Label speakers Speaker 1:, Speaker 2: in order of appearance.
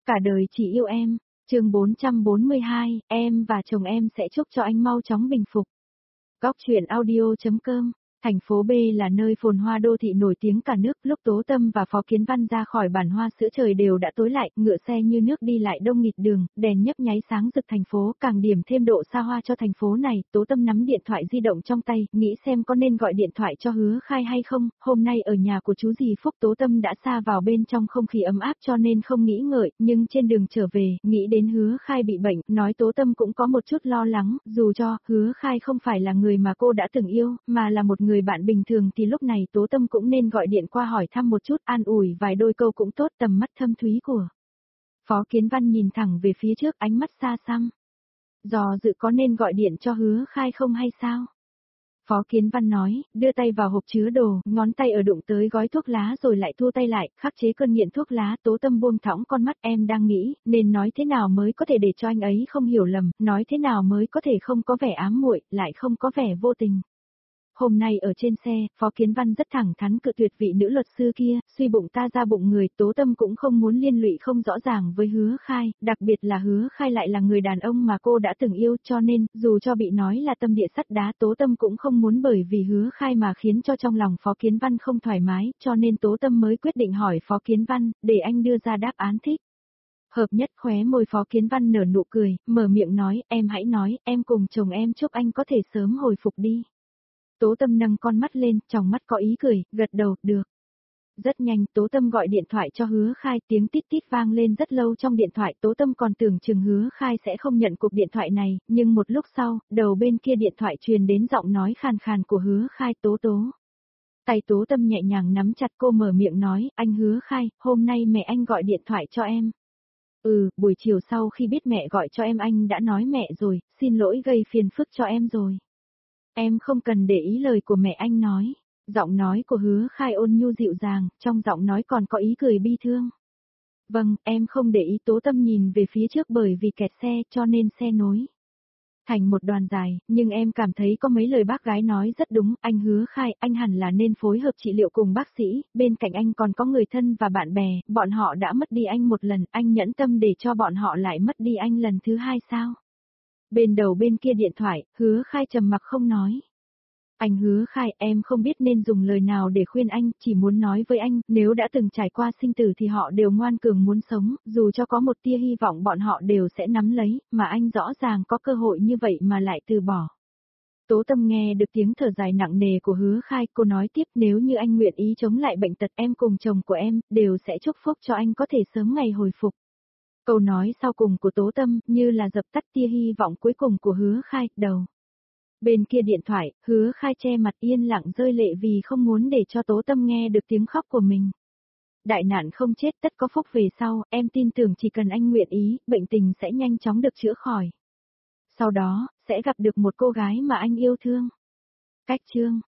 Speaker 1: Cả đời chỉ yêu em. Chương 442, em và chồng em sẽ chúc cho anh mau chóng bình phục. Góc truyện audio.com. Thành phố B là nơi phồn hoa đô thị nổi tiếng cả nước, lúc Tố Tâm và Phó Kiến Văn ra khỏi bản hoa sữa trời đều đã tối lại, ngựa xe như nước đi lại đông nghịt đường, đèn nhấp nháy sáng rực thành phố, càng điểm thêm độ xa hoa cho thành phố này. Tố Tâm nắm điện thoại di động trong tay, nghĩ xem có nên gọi điện thoại cho Hứa Khai hay không. Hôm nay ở nhà của chú dì Phúc, Tố Tâm đã sa vào bên trong không khí ấm áp cho nên không nghĩ ngợi, nhưng trên đường trở về, nghĩ đến Hứa Khai bị bệnh, nói Tố Tâm cũng có một chút lo lắng, dù cho Hứa Khai không phải là người mà cô đã từng yêu, mà là một người bạn bình thường thì lúc này Tố Tâm cũng nên gọi điện qua hỏi thăm một chút, an ủi vài đôi câu cũng tốt. Tầm mắt thâm thúy của Phó Kiến Văn nhìn thẳng về phía trước, ánh mắt xa xăm. Dò dự có nên gọi điện cho Hứa Khai không hay sao? Phó Kiến Văn nói, đưa tay vào hộp chứa đồ, ngón tay ở đụng tới gói thuốc lá rồi lại thua tay lại, khắc chế cơn nghiện thuốc lá. Tố Tâm buông thõng con mắt, em đang nghĩ, nên nói thế nào mới có thể để cho anh ấy không hiểu lầm, nói thế nào mới có thể không có vẻ ám muội, lại không có vẻ vô tình. Hôm nay ở trên xe, Phó Kiến Văn rất thẳng thắn cự tuyệt vị nữ luật sư kia, suy bụng ta ra bụng người. Tố Tâm cũng không muốn liên lụy không rõ ràng với Hứa Khai, đặc biệt là Hứa Khai lại là người đàn ông mà cô đã từng yêu, cho nên, dù cho bị nói là tâm địa sắt đá, Tố Tâm cũng không muốn bởi vì Hứa Khai mà khiến cho trong lòng Phó Kiến Văn không thoải mái, cho nên Tố Tâm mới quyết định hỏi Phó Kiến Văn, để anh đưa ra đáp án thích hợp nhất. Khóe môi Phó Kiến Văn nở nụ cười, mở miệng nói, em hãy nói, em cùng chồng em chúc anh có thể sớm hồi phục đi. Tố Tâm nâng con mắt lên, trong mắt có ý cười, gật đầu, được. Rất nhanh, Tố Tâm gọi điện thoại cho Hứa Khai, tiếng tít tít vang lên rất lâu trong điện thoại. Tố Tâm còn tưởng chừng Hứa Khai sẽ không nhận cuộc điện thoại này, nhưng một lúc sau, đầu bên kia điện thoại truyền đến giọng nói khàn khàn của Hứa Khai. Tố Tố. Tay Tố Tâm nhẹ nhàng nắm chặt, cô mở miệng nói, anh Hứa Khai, hôm nay mẹ anh gọi điện thoại cho em. Buổi chiều sau khi biết mẹ gọi cho em anh đã nói mẹ rồi, xin lỗi gây phiền phức cho em rồi. Em không cần để ý lời của mẹ anh nói. Giọng nói của Hứa Khai ôn nhu dịu dàng, trong giọng nói còn có ý cười bi thương. Vâng, em không để ý. Tố Tâm nhìn về phía trước, bởi vì kẹt xe cho nên xe nối thành một đoàn dài, nhưng em cảm thấy có mấy lời bác gái nói rất đúng. Anh Hứa Khai, anh hẳn là nên phối hợp trị liệu cùng bác sĩ, bên cạnh anh còn có người thân và bạn bè, bọn họ đã mất đi anh một lần, anh nhẫn tâm để cho bọn họ lại mất đi anh lần thứ hai sao? Bên đầu bên kia điện thoại, Hứa Khai trầm mặc không nói. Anh Hứa Khai, em không biết nên dùng lời nào để khuyên anh, chỉ muốn nói với anh, nếu đã từng trải qua sinh tử thì họ đều ngoan cường muốn sống, dù cho có một tia hy vọng bọn họ đều sẽ nắm lấy, mà anh rõ ràng có cơ hội như vậy mà lại từ bỏ. Tố Tâm nghe được tiếng thở dài nặng nề của Hứa Khai, cô nói tiếp, nếu như anh nguyện ý chống lại bệnh tật, em cùng chồng của em, đều sẽ chúc phúc cho anh có thể sớm ngày hồi phục. Câu nói sau cùng của Tố Tâm, như là dập tắt tia hy vọng cuối cùng của Hứa Khai. Đầu bên kia điện thoại, Hứa Khai che mặt yên lặng rơi lệ vì không muốn để cho Tố Tâm nghe được tiếng khóc của mình. Đại nạn không chết tất có phúc về sau, em tin tưởng chỉ cần anh nguyện ý, bệnh tình sẽ nhanh chóng được chữa khỏi. Sau đó, sẽ gặp được một cô gái mà anh yêu thương. Cách chương